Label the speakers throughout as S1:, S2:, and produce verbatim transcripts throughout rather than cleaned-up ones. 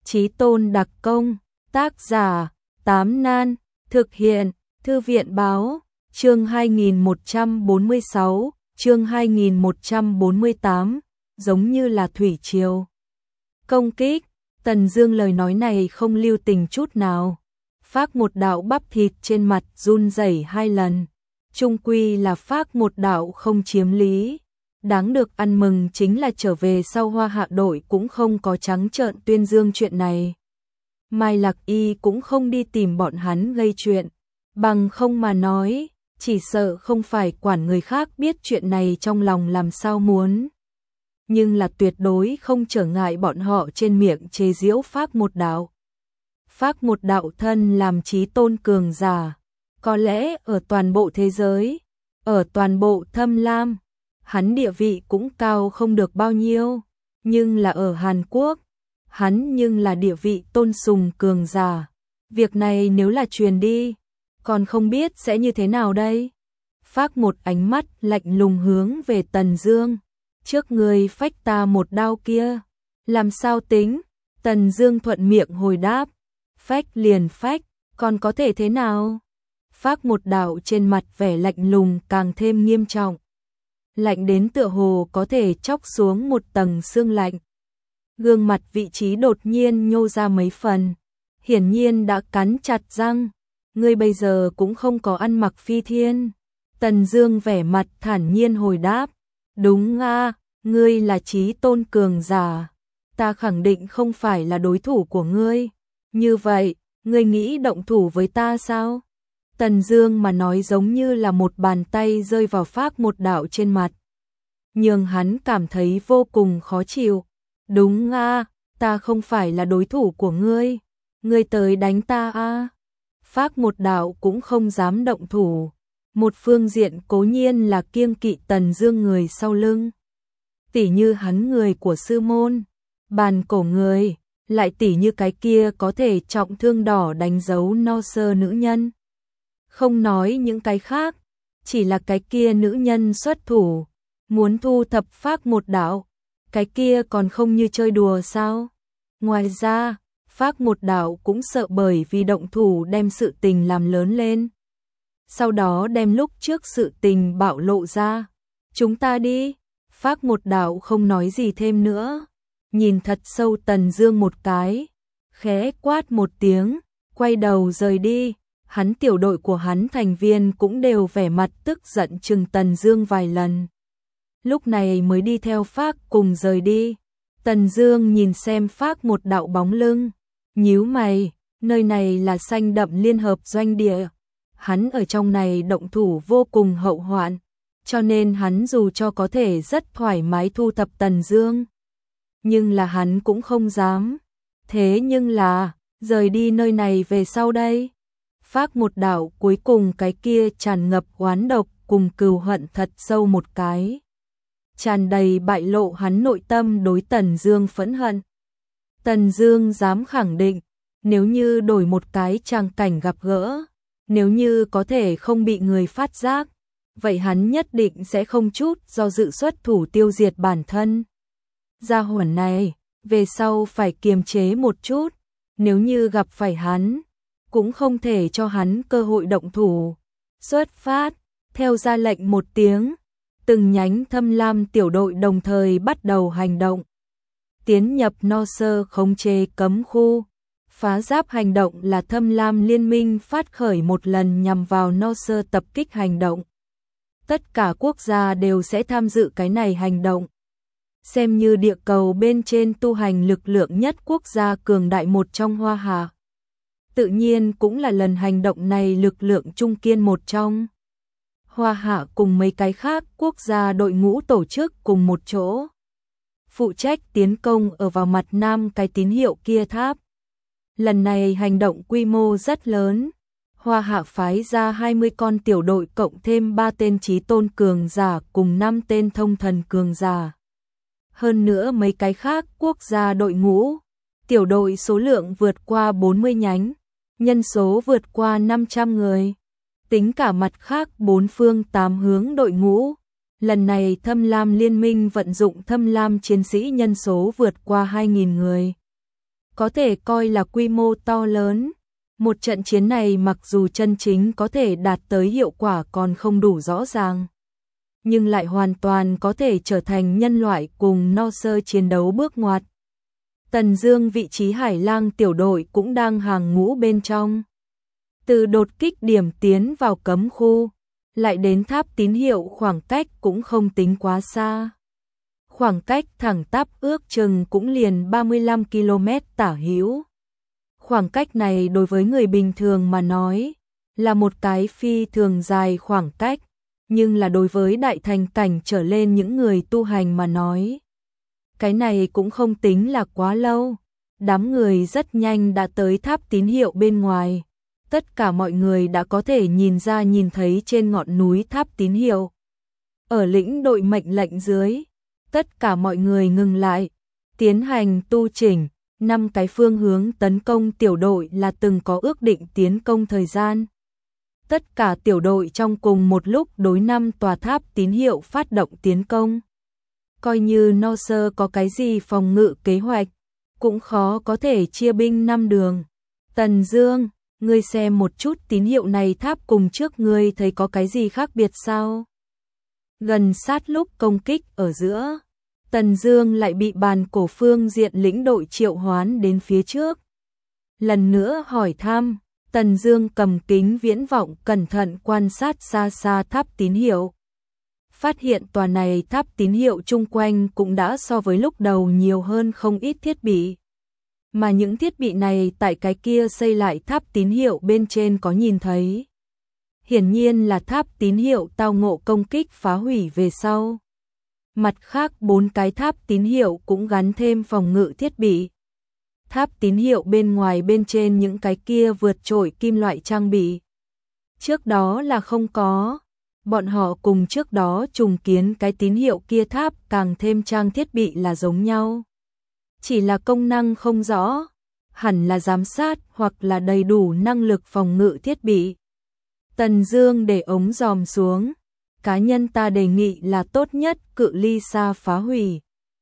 S1: Chí Tôn đặc công, tác giả, Tám Nan, thực hiện, Thư viện báo, chương hai nghìn một trăm bốn mươi sáu, chương hai nghìn một trăm bốn mươi tám, giống như là thủy triều. Công kích, Tần Dương lời nói này không lưu tình chút nào. Phác một đạo bắp thịt trên mặt run rẩy hai lần. Trung quy là phác một đạo không chiếm lý. Đáng được ăn mừng chính là trở về sau Hoa Hạ đội cũng không có trắng trợn tuyên dương chuyện này. Mai Lạc Y cũng không đi tìm bọn hắn gây chuyện, bằng không mà nói, chỉ sợ không phải quản người khác biết chuyện này trong lòng làm sao muốn. Nhưng là tuyệt đối không trở ngại bọn họ trên miệng chế giễu phác một đạo. Phác một đạo thân làm chí tôn cường giả, có lẽ ở toàn bộ thế giới, ở toàn bộ Thâm Lam, hắn địa vị cũng cao không được bao nhiêu, nhưng là ở Hàn Quốc, hắn nhưng là địa vị tôn sùng cường giả. Việc này nếu là truyền đi, còn không biết sẽ như thế nào đây. Phác một ánh mắt lạnh lùng hướng về Tần Dương, trước người phách ta một đao kia, làm sao tính? Tần Dương thuận miệng hồi đáp, phách liền phách, còn có thể thế nào? Phác một đạo trên mặt vẻ lạnh lùng càng thêm nghiêm trọng. Lạnh đến tựa hồ có thể chóc xuống một tầng xương lạnh. Gương mặt vị trí đột nhiên nhô ra mấy phần, hiển nhiên đã cắn chặt răng. Ngươi bây giờ cũng không có ăn mặc phi thiên. Tần Dương vẻ mặt thản nhiên hồi đáp, đúng a, ngươi là chí tôn cường giả, ta khẳng định không phải là đối thủ của ngươi. Như vậy, ngươi nghĩ động thủ với ta sao? Tần Dương mà nói giống như là một bàn tay rơi vào phác một đạo trên mặt, nhưng hắn cảm thấy vô cùng khó chịu. Đúng a, ta không phải là đối thủ của ngươi, ngươi tới đánh ta a. Phác một đạo cũng không dám động thủ. Một phương diện cố nhiên là kiêng kỵ Tần Dương người sau lưng, tỉ như hắn người của sư môn, bàn cổ người, lại tỉ như cái kia có thể trọng thương đỏ đánh dấu no sơ nữ nhân. Không nói những cái khác, chỉ là cái kia nữ nhân xuất thủ, muốn thu thập phác một đạo, cái kia còn không như chơi đùa sao? Ngoài ra, phác một đạo cũng sợ bởi vì động thủ đem sự tình làm lớn lên, sau đó đem lúc trước sự tình bạo lộ ra. Chúng ta đi. Phác một đạo không nói gì thêm nữa, nhìn thật sâu Tần Dương một cái, khẽ quát một tiếng, quay đầu rời đi. Hắn tiểu đội của hắn thành viên cũng đều vẻ mặt tức giận chừng Tần Dương vài lần, lúc này mới đi theo phác cùng rời đi. Tần Dương nhìn xem phác một đạo bóng lưng, nhíu mày, nơi này là xanh đậm liên hợp doanh địa, hắn ở trong này động thủ vô cùng hậu hoạn, cho nên hắn dù cho có thể rất thoải mái thu thập Tần Dương, nhưng là hắn cũng không dám. Thế nhưng là, rời đi nơi này về sau đây, phác một đạo cuối cùng cái kia tràn ngập oán độc cùng cừu hận thật sâu một cái, tràn đầy bại lộ hắn nội tâm đối Tần Dương phẫn hận. Tần Dương dám khẳng định, nếu như đổi một cái tràng cảnh gặp gỡ, nếu như có thể không bị người phát giác, vậy hắn nhất định sẽ không chút do dự xuất thủ tiêu diệt bản thân. Gia hỏa này, về sau phải kiềm chế một chút, nếu như gặp phải hắn, cũng không thể cho hắn cơ hội động thủ. Xuất phát, theo ra lệnh một tiếng, từng nhánh Thâm Lam tiểu đội đồng thời bắt đầu hành động. Tiến nhập no sơ khống chế cấm khu. Phá giáp hành động là Thâm Lam liên minh phát khởi một lần nhằm vào no sơ tập kích hành động. Tất cả quốc gia đều sẽ tham dự cái này hành động. Xem như địa cầu bên trên tu hành lực lượng nhất quốc gia cường đại một trong Hoa Hạ. Tự nhiên cũng là lần hành động này lực lượng trung kiên một trong. Hoa Hạ cùng mấy cái khác quốc gia đội ngũ tổ chức cùng một chỗ, phụ trách tiến công ở vào mặt nam cái tín hiệu kia tháp. Lần này hành động quy mô rất lớn, Hoa Hạ phái ra hai mươi con tiểu đội cộng thêm ba tên chí tôn cường giả cùng năm tên thông thần cường giả. Hơn nữa mấy cái khác quốc gia đội ngũ, tiểu đội số lượng vượt qua bốn mươi nhánh, nhân số vượt qua năm trăm người. Tính cả mặt khác bốn phương tám hướng đội ngũ, lần này Thâm Lam liên minh vận dụng Thâm Lam chiến sĩ nhân số vượt qua hai nghìn người. có thể coi là quy mô to lớn. Một trận chiến này mặc dù chân chính có thể đạt tới hiệu quả còn không đủ rõ ràng, nhưng lại hoàn toàn có thể trở thành nhân loại cùng no sơ chiến đấu bước ngoặt. Tần Dương vị trí Hải Lang tiểu đội cũng đang hàng ngũ bên trong. Từ đột kích điểm tiến vào cấm khu, lại đến tháp tín hiệu khoảng cách cũng không tính quá xa. Khoảng cách thẳng tắp ước chừng cũng liền ba mươi lăm ki lô mét tả hữu. Khoảng cách này đối với người bình thường mà nói là một cái phi thường dài khoảng cách, nhưng là đối với đại thành cảnh trở lên những người tu hành mà nói, cái này cũng không tính là quá lâu. Đám người rất nhanh đã tới tháp tín hiệu bên ngoài. Tất cả mọi người đã có thể nhìn ra nhìn thấy trên ngọn núi tháp tín hiệu. Ở lĩnh đội mệnh lệnh dưới, tất cả mọi người ngừng lại, tiến hành tu chỉnh. Năm cái phương hướng tấn công tiểu đội là từng có ước định tiến công thời gian. Tất cả tiểu đội trong cùng một lúc đối năm tòa tháp tín hiệu phát động tiến công. Coi như no sơ có cái gì phòng ngự kế hoạch, cũng khó có thể chia binh năm đường. Tần Dương, ngươi xem một chút tín hiệu này tháp cùng trước ngươi thấy có cái gì khác biệt sao? Gần sát lúc công kích ở giữa, Tần Dương lại bị bàn cổ phương diện lĩnh đội triệu hoán đến phía trước. Lần nữa hỏi thăm, Tần Dương cầm kính viễn vọng cẩn thận quan sát xa xa tháp tín hiệu. Phát hiện tòa này tháp tín hiệu chung quanh cũng đã so với lúc đầu nhiều hơn không ít thiết bị. Mà những thiết bị này tại cái kia xây lại tháp tín hiệu bên trên có nhìn thấy. Hiển nhiên là tháp tín hiệu tao ngộ công kích phá hủy về sau. Mặt khác bốn cái tháp tín hiệu cũng gắn thêm phòng ngự thiết bị. Tháp tín hiệu bên ngoài bên trên những cái kia vượt trội kim loại trang bị. Trước đó là không có. Bọn họ cùng trước đó trùng kiến cái tín hiệu kia tháp càng thêm trang thiết bị là giống nhau. Chỉ là công năng không rõ, hẳn là giám sát hoặc là đầy đủ năng lực phòng ngự thiết bị. Tần Dương để ống dòm xuống, cá nhân ta đề nghị là tốt nhất cự ly xa phá hủy.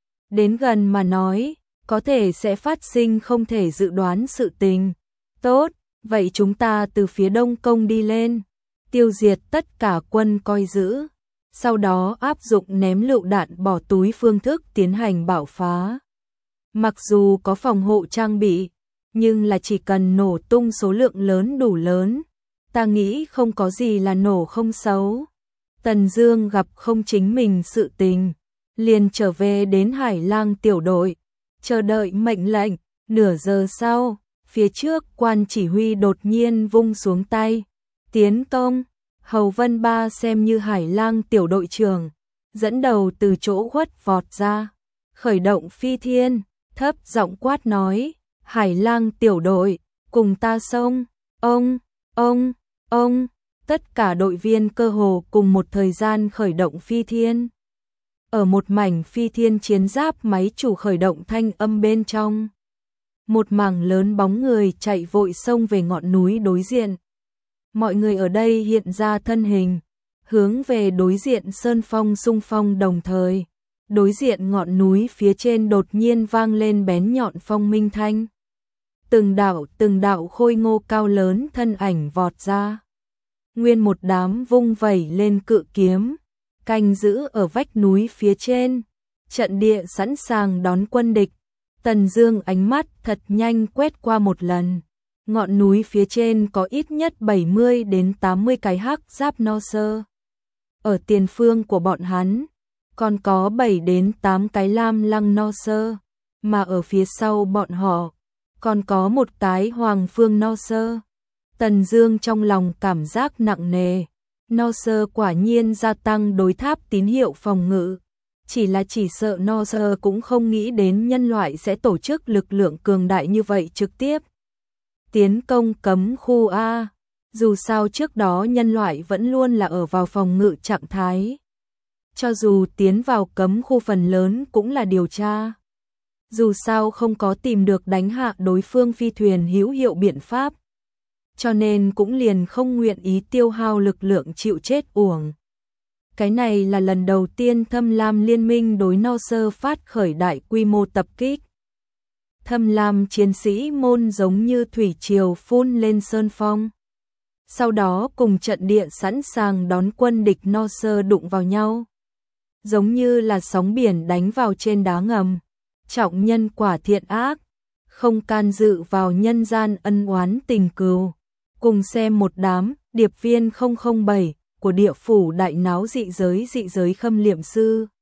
S1: Đến gần mà nói, có thể sẽ phát sinh không thể dự đoán sự tình. Tốt, vậy chúng ta từ phía đông công đi lên, tiêu diệt tất cả quân coi giữ, sau đó áp dụng ném lựu đạn bỏ túi phương thức tiến hành bạo phá. Mặc dù có phòng hộ trang bị, nhưng là chỉ cần nổ tung số lượng lớn đủ lớn, ta nghĩ không có gì là nổ không xấu. Tần Dương gặp không chính mình sự tình, liền trở về đến Hải Lang tiểu đội, chờ đợi mệnh lệnh. Nửa giờ sau, phía trước quan chỉ huy đột nhiên vung xuống tay, tiến công. Hầu Vân Ba xem như Hải Lang tiểu đội trưởng, dẫn đầu từ chỗ khuất vọt ra, khởi động phi thiên, thấp giọng quát nói, Hải Lang tiểu đội, cùng ta xông. Ông, ông, ông, tất cả đội viên cơ hồ cùng một thời gian khởi động phi thiên. Ở một mảnh phi thiên chiến giáp máy chủ khởi động thanh âm bên trong, một mảng lớn bóng người chạy vội xông về ngọn núi đối diện. Mọi người ở đây hiện ra thân hình, hướng về đối diện sơn phong xung phong đồng thời. Đối diện ngọn núi phía trên đột nhiên vang lên bén nhọn phong minh thanh. Từng đạo từng đạo khôi ngô cao lớn thân ảnh vọt ra. Nguyên một đám vung vẩy lên cự kiếm, canh giữ ở vách núi phía trên, trận địa sẵn sàng đón quân địch. Tần Dương ánh mắt thật nhanh quét qua một lần. Ngọn núi phía trên có ít nhất bảy mươi đến tám mươi cái hắc giáp no sơ. Ở tiền phương của bọn hắn, còn có bảy đến tám cái lam lăng no sơ, mà ở phía sau bọn họ, còn có một cái hoàng phương no sơ. Tần Dương trong lòng cảm giác nặng nề, no sơ quả nhiên gia tăng đối tháp tín hiệu phòng ngự. Chỉ là chỉ sợ no sơ cũng không nghĩ đến nhân loại sẽ tổ chức lực lượng cường đại như vậy trực tiếp tiến công cấm khu A. Dù sao trước đó nhân loại vẫn luôn là ở vào phòng ngự trạng thái. Cho dù tiến vào cấm khu phần lớn cũng là điều tra. Dù sao không có tìm được đánh hạ đối phương phi thuyền hữu hiệu biện pháp. Cho nên cũng liền không nguyện ý tiêu hao lực lượng chịu chết uổng. Cái này là lần đầu tiên Thâm Lam Liên minh đối no sơ phát khởi đại quy mô tập kích. Thâm lam chiến sĩ môn giống như thủy triều phun lên sơn phong. Sau đó cùng trận địa sẵn sàng đón quân địch no sơ đụng vào nhau. Giống như là sóng biển đánh vào trên đá ngầm. Trọng nhân quả thiện ác, không can dự vào nhân gian ân oán tình cừu. Cùng xem một đám điệp viên không không bảy của địa phủ đại náo dị giới dị giới khâm liệm sư.